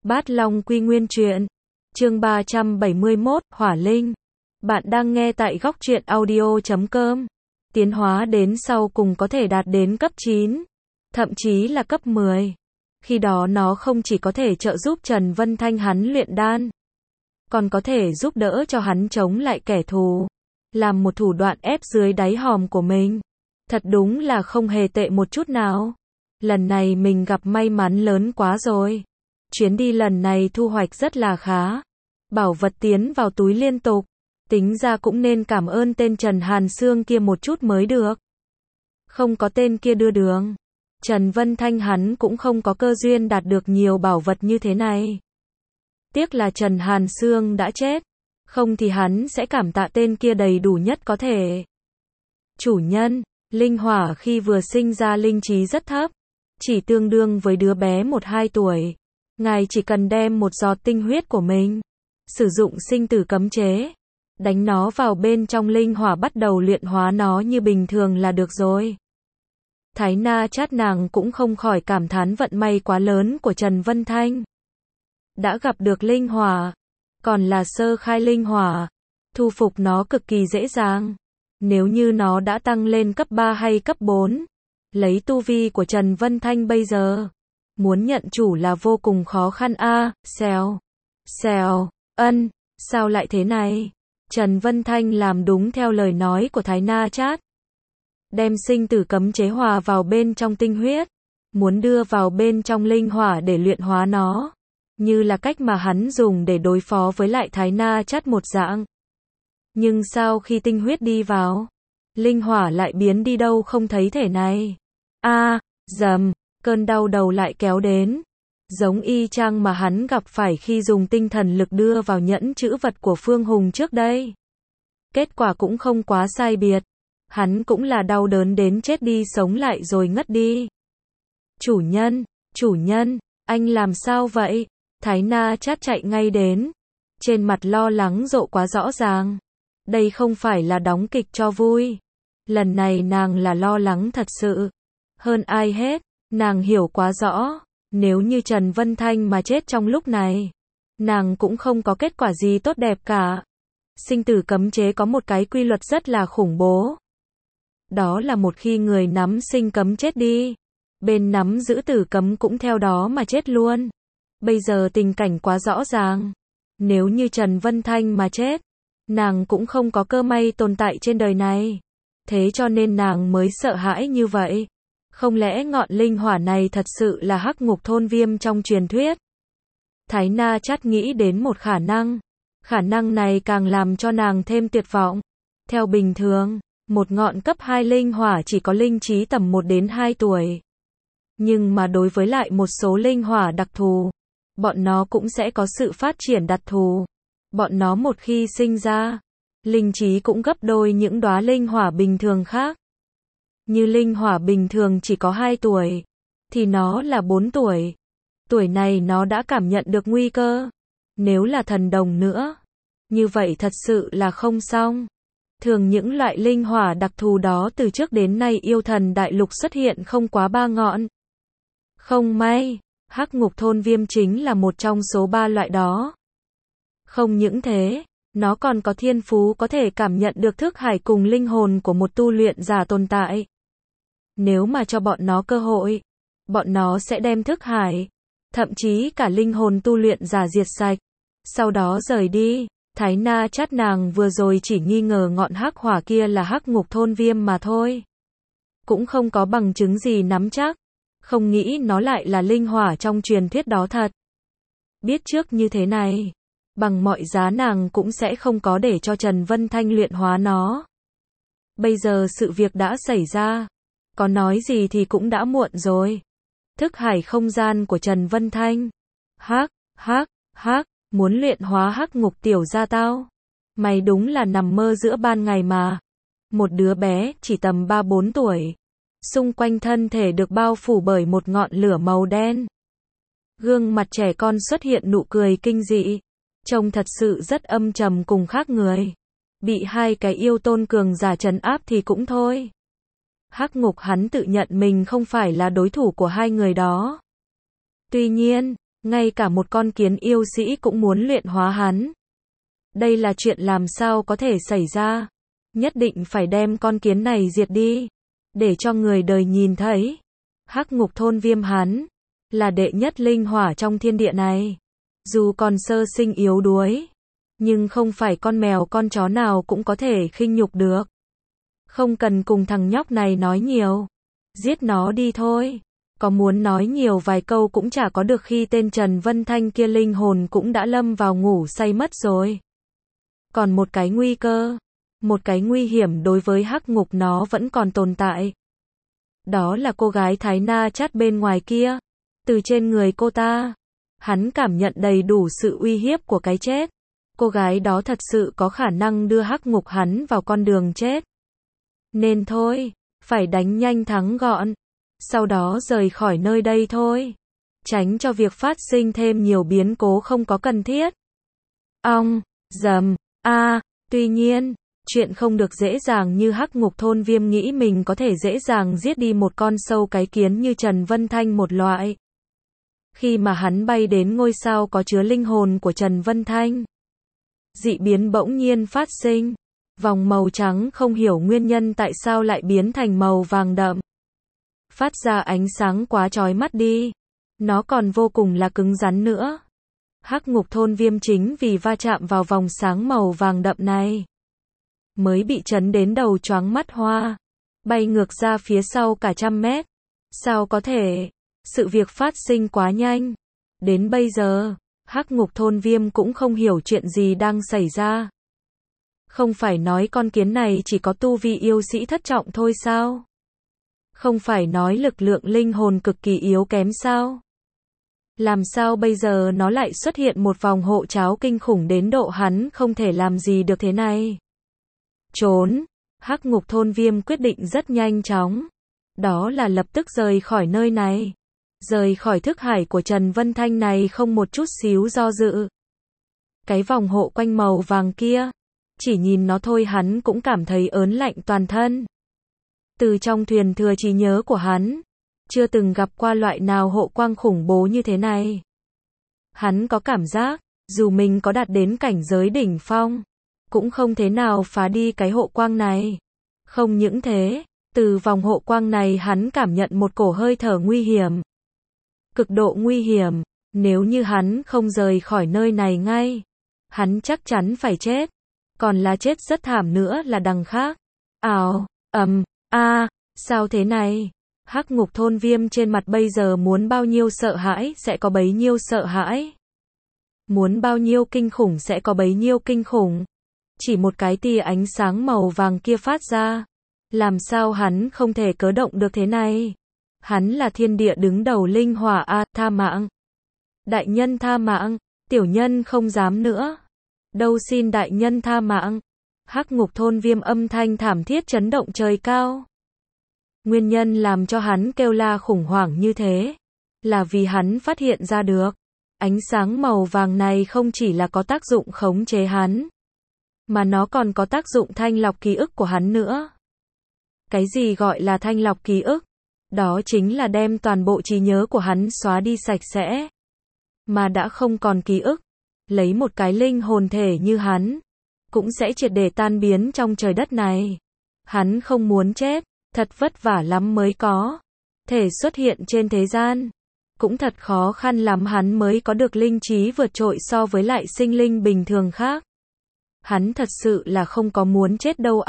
Bát Long Quy Nguyên Truyện, chương 371, Hỏa Linh. Bạn đang nghe tại góc truyện audio.com. Tiến hóa đến sau cùng có thể đạt đến cấp 9, thậm chí là cấp 10. Khi đó nó không chỉ có thể trợ giúp Trần Vân Thanh hắn luyện đan, còn có thể giúp đỡ cho hắn chống lại kẻ thù, làm một thủ đoạn ép dưới đáy hòm của mình. Thật đúng là không hề tệ một chút nào. Lần này mình gặp may mắn lớn quá rồi. Chuyến đi lần này thu hoạch rất là khá. Bảo vật tiến vào túi liên tục. Tính ra cũng nên cảm ơn tên Trần Hàn Sương kia một chút mới được. Không có tên kia đưa đường, Trần Vân Thanh hắn cũng không có cơ duyên đạt được nhiều bảo vật như thế này. Tiếc là Trần Hàn Sương đã chết. Không thì hắn sẽ cảm tạ tên kia đầy đủ nhất có thể. Chủ nhân, linh hỏa khi vừa sinh ra linh trí rất thấp. Chỉ tương đương với đứa bé 1-2 tuổi. Ngài chỉ cần đem một giọt tinh huyết của mình, sử dụng sinh tử cấm chế, đánh nó vào bên trong linh hỏa bắt đầu luyện hóa nó như bình thường là được rồi. Thái Na Chát nàng cũng không khỏi cảm thán vận may quá lớn của Trần Vân Thanh. Đã gặp được linh hỏa, còn là sơ khai linh hỏa, thu phục nó cực kỳ dễ dàng. Nếu như nó đã tăng lên cấp 3 hay cấp 4, lấy tu vi của Trần Vân Thanh bây giờ, muốn nhận chủ là vô cùng khó khăn a. Xèo, sao lại thế này? Trần Vân Thanh làm đúng theo lời nói của Thái Na Chát. Đem sinh tử cấm chế hòa vào bên trong tinh huyết, muốn đưa vào bên trong linh hỏa để luyện hóa nó, như là cách mà hắn dùng để đối phó với lại Thái Na Chát một dạng. Nhưng sau khi tinh huyết đi vào, linh hỏa lại biến đi đâu không thấy thể này. Dầm, cơn đau đầu lại kéo đến. Giống y chang mà hắn gặp phải khi dùng tinh thần lực đưa vào nhẫn chữ vật của Phương Hùng trước đây. Kết quả cũng không quá sai biệt. Hắn cũng là đau đớn đến chết đi sống lại rồi ngất đi. Chủ nhân, anh làm sao vậy? Thái Na Chát chạy ngay đến. Trên mặt lo lắng rộ quá rõ ràng. Đây không phải là đóng kịch cho vui. Lần này nàng là lo lắng thật sự. Hơn ai hết, nàng hiểu quá rõ. Nếu như Trần Vân Thanh mà chết trong lúc này, nàng cũng không có kết quả gì tốt đẹp cả. Sinh tử cấm chế có một cái quy luật rất là khủng bố. Đó là một khi người nắm sinh cấm chết đi, bên nắm giữ tử cấm cũng theo đó mà chết luôn. Bây giờ tình cảnh quá rõ ràng. Nếu như Trần Vân Thanh mà chết, nàng cũng không có cơ may tồn tại trên đời này. Thế cho nên nàng mới sợ hãi như vậy. Không lẽ ngọn linh hỏa này thật sự là Hắc Ngục Thôn Viêm trong truyền thuyết? Thái Na Chát nghĩ đến một khả năng. Khả năng này càng làm cho nàng thêm tuyệt vọng. Theo bình thường, một ngọn cấp 2 linh hỏa chỉ có linh trí tầm 1 đến 2 tuổi. Nhưng mà đối với lại một số linh hỏa đặc thù, bọn nó cũng sẽ có sự phát triển đặc thù. Bọn nó một khi sinh ra, linh trí cũng gấp đôi những đóa linh hỏa bình thường khác. Như linh hỏa bình thường chỉ có 2 tuổi, thì nó là 4 tuổi. Tuổi này nó đã cảm nhận được nguy cơ. Nếu là thần đồng nữa, như vậy thật sự là không xong. Thường những loại linh hỏa đặc thù đó từ trước đến nay yêu thần đại lục xuất hiện không quá 3 ngọn. Không may, Hắc Ngục Thôn Viêm chính là một trong số 3 loại đó. Không những thế, nó còn có thiên phú có thể cảm nhận được thức hải cùng linh hồn của một tu luyện giả tồn tại. Nếu mà cho bọn nó cơ hội, bọn nó sẽ đem thức hải, thậm chí cả linh hồn tu luyện giả diệt sạch, sau đó rời đi. Thái Na Chát nàng vừa rồi chỉ nghi ngờ ngọn hắc hỏa kia là Hắc Ngục Thôn Viêm mà thôi. Cũng không có bằng chứng gì nắm chắc. Không nghĩ nó lại là linh hỏa trong truyền thuyết đó thật. Biết trước như thế này, bằng mọi giá nàng cũng sẽ không có để cho Trần Vân Thanh luyện hóa nó. Bây giờ sự việc đã xảy ra, có nói gì thì cũng đã muộn rồi. Thức hải không gian của Trần Vân Thanh. Muốn luyện hóa Hắc Ngục tiểu gia tao. Mày đúng là nằm mơ giữa ban ngày mà. Một đứa bé chỉ tầm 3-4 tuổi. Xung quanh thân thể được bao phủ bởi một ngọn lửa màu đen. Gương mặt trẻ con xuất hiện nụ cười kinh dị. Trông thật sự rất âm trầm cùng khác người. Bị 2 cái yêu tôn cường giả trấn áp thì cũng thôi. Hắc Ngục hắn tự nhận mình không phải là đối thủ của 2 người đó. Tuy nhiên, Ngay cả một con kiến yêu sĩ cũng muốn luyện hóa hắn. Đây là chuyện làm sao có thể xảy ra. Nhất định phải đem con kiến này diệt đi. Để cho người đời nhìn thấy. Hắc Ngục Thôn Viêm hắn là đệ nhất linh hỏa trong thiên địa này. Dù còn sơ sinh yếu đuối, nhưng không phải con mèo con chó nào cũng có thể khinh nhục được. Không cần cùng thằng nhóc này nói nhiều. Giết nó đi thôi. Có muốn nói nhiều vài câu cũng chả có được khi tên Trần Vân Thanh kia linh hồn cũng đã lâm vào ngủ say mất rồi. Còn một cái nguy cơ, một cái nguy hiểm đối với hắc ngục nó vẫn còn tồn tại. Đó là cô gái Thái Na chát bên ngoài kia. Từ trên người cô ta, hắn cảm nhận đầy đủ sự uy hiếp của cái chết. Cô gái đó thật sự có khả năng đưa hắc ngục hắn vào con đường chết. Nên thôi, phải đánh nhanh thắng gọn. Sau đó rời khỏi nơi đây thôi. Tránh cho việc phát sinh thêm nhiều biến cố không có cần thiết. Ong, dầm, tuy nhiên, chuyện không được dễ dàng như Hắc Ngục Thôn Viêm nghĩ mình có thể dễ dàng giết đi một con sâu cái kiến như Trần Vân Thanh một loại. Khi mà hắn bay đến ngôi sao có chứa linh hồn của Trần Vân Thanh, dị biến bỗng nhiên phát sinh. Vòng màu trắng không hiểu nguyên nhân tại sao lại biến thành màu vàng đậm. Phát ra ánh sáng quá chói mắt đi. Nó còn vô cùng là cứng rắn nữa. Hắc Ngục Thôn Viêm chính vì va chạm vào vòng sáng màu vàng đậm này, mới bị chấn đến đầu choáng mắt hoa. Bay ngược ra phía sau cả 100 mét. Sao có thể? Sự việc phát sinh quá nhanh. Đến bây giờ, Hắc Ngục Thôn Viêm cũng không hiểu chuyện gì đang xảy ra. Không phải nói con kiến này chỉ có tu vi yêu sĩ thất trọng thôi sao? Không phải nói lực lượng linh hồn cực kỳ yếu kém sao? Làm sao bây giờ nó lại xuất hiện một vòng hộ tráo kinh khủng đến độ hắn không thể làm gì được thế này? Trốn! Hắc Ngục Thôn Viêm quyết định rất nhanh chóng. Đó là lập tức rời khỏi nơi này. Rời khỏi thức hải của Trần Vân Thanh này không một chút xíu do dự. Cái vòng hộ quanh màu vàng kia, chỉ nhìn nó thôi hắn cũng cảm thấy ớn lạnh toàn thân. Từ trong thuyền thừa trí nhớ của hắn, chưa từng gặp qua loại nào hộ quang khủng bố như thế này. Hắn có cảm giác, dù mình có đạt đến cảnh giới đỉnh phong, cũng không thế nào phá đi cái hộ quang này. Không những thế, từ vòng hộ quang này hắn cảm nhận một cổ hơi thở nguy hiểm. Cực độ nguy hiểm, nếu như hắn không rời khỏi nơi này ngay, hắn chắc chắn phải chết. Còn là chết rất thảm nữa là đằng khác. Sao thế này? Hắc Ngục Thôn Viêm trên mặt bây giờ muốn bao nhiêu sợ hãi sẽ có bấy nhiêu sợ hãi. Muốn bao nhiêu kinh khủng sẽ có bấy nhiêu kinh khủng. Chỉ một cái tia ánh sáng màu vàng kia phát ra. Làm sao hắn không thể cớ động được thế này? Hắn là thiên địa đứng đầu linh hỏa tha mạng. Đại nhân tha mạng, tiểu nhân không dám nữa. Đâu xin đại nhân tha mạng. Hắc Ngục Thôn Viêm âm thanh thảm thiết chấn động trời cao. Nguyên nhân làm cho hắn kêu la khủng hoảng như thế, là vì hắn phát hiện ra được, ánh sáng màu vàng này không chỉ là có tác dụng khống chế hắn, mà nó còn có tác dụng thanh lọc ký ức của hắn nữa. Cái gì gọi là thanh lọc ký ức? Đó chính là đem toàn bộ trí nhớ của hắn xóa đi sạch sẽ, mà đã không còn ký ức. Lấy một cái linh hồn thể như hắn, cũng sẽ triệt để tan biến trong trời đất này. Hắn không muốn chết, thật vất vả lắm mới có thể xuất hiện trên thế gian. Cũng thật khó khăn lắm hắn mới có được linh trí vượt trội so với lại sinh linh bình thường khác. Hắn thật sự là không có muốn chết đâu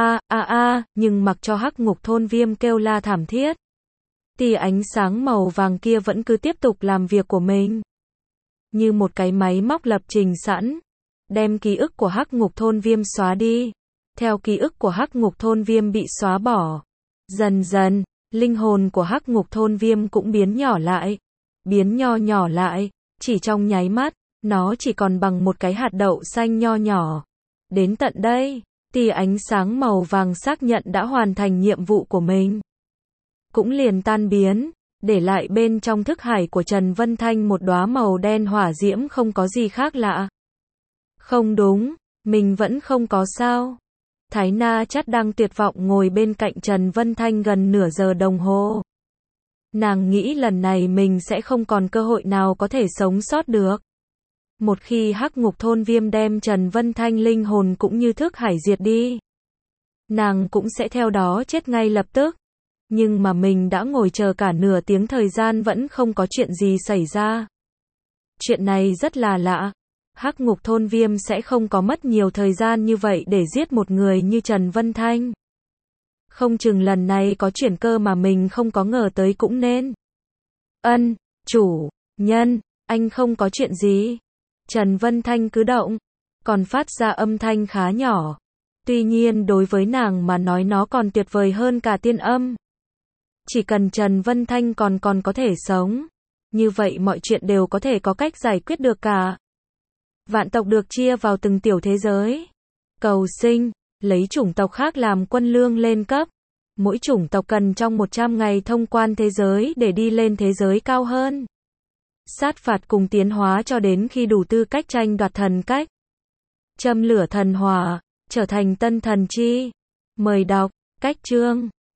nhưng mặc cho Hắc Ngục Thôn Viêm kêu la thảm thiết. Tia ánh sáng màu vàng kia vẫn cứ tiếp tục làm việc của mình. Như một cái máy móc lập trình sẵn, đem ký ức của Hắc Ngục Thôn Viêm xóa đi. Theo ký ức của Hắc Ngục Thôn Viêm bị xóa bỏ, dần dần, linh hồn của Hắc Ngục Thôn Viêm cũng biến nhỏ lại. Biến nho nhỏ lại, chỉ trong nháy mắt, nó chỉ còn bằng một cái hạt đậu xanh nho nhỏ. Đến tận đây, tia ánh sáng màu vàng xác nhận đã hoàn thành nhiệm vụ của mình. Cũng liền tan biến, để lại bên trong thức hải của Trần Vân Thanh một đóa màu đen hỏa diễm không có gì khác lạ. Không đúng, mình vẫn không có sao. Thái Na Chát đang tuyệt vọng ngồi bên cạnh Trần Vân Thanh gần nửa giờ đồng hồ. Nàng nghĩ lần này mình sẽ không còn cơ hội nào có thể sống sót được. Một khi hắc ngục thôn viêm đem Trần Vân Thanh linh hồn cũng như thức hải diệt đi, nàng cũng sẽ theo đó chết ngay lập tức. Nhưng mà mình đã ngồi chờ cả nửa tiếng thời gian vẫn không có chuyện gì xảy ra. Chuyện này rất là lạ. Hắc ngục thôn viêm sẽ không có mất nhiều thời gian như vậy để giết một người như Trần Vân Thanh. Không chừng lần này có chuyển cơ mà mình không có ngờ tới cũng nên. Chủ nhân, anh không có chuyện gì. Trần Vân Thanh cứ động, còn phát ra âm thanh khá nhỏ. Tuy nhiên đối với nàng mà nói nó còn tuyệt vời hơn cả tiên âm. Chỉ cần Trần Vân Thanh còn có thể sống, như vậy mọi chuyện đều có thể có cách giải quyết được cả. Vạn tộc được chia vào từng tiểu thế giới. Cầu sinh, lấy chủng tộc khác làm quân lương lên cấp. Mỗi chủng tộc cần trong 100 ngày thông quan thế giới để đi lên thế giới cao hơn. Sát phạt cùng tiến hóa cho đến khi đủ tư cách tranh đoạt thần cách. Châm lửa thần hỏa, trở thành tân thần chi. Mời đọc, cách chương.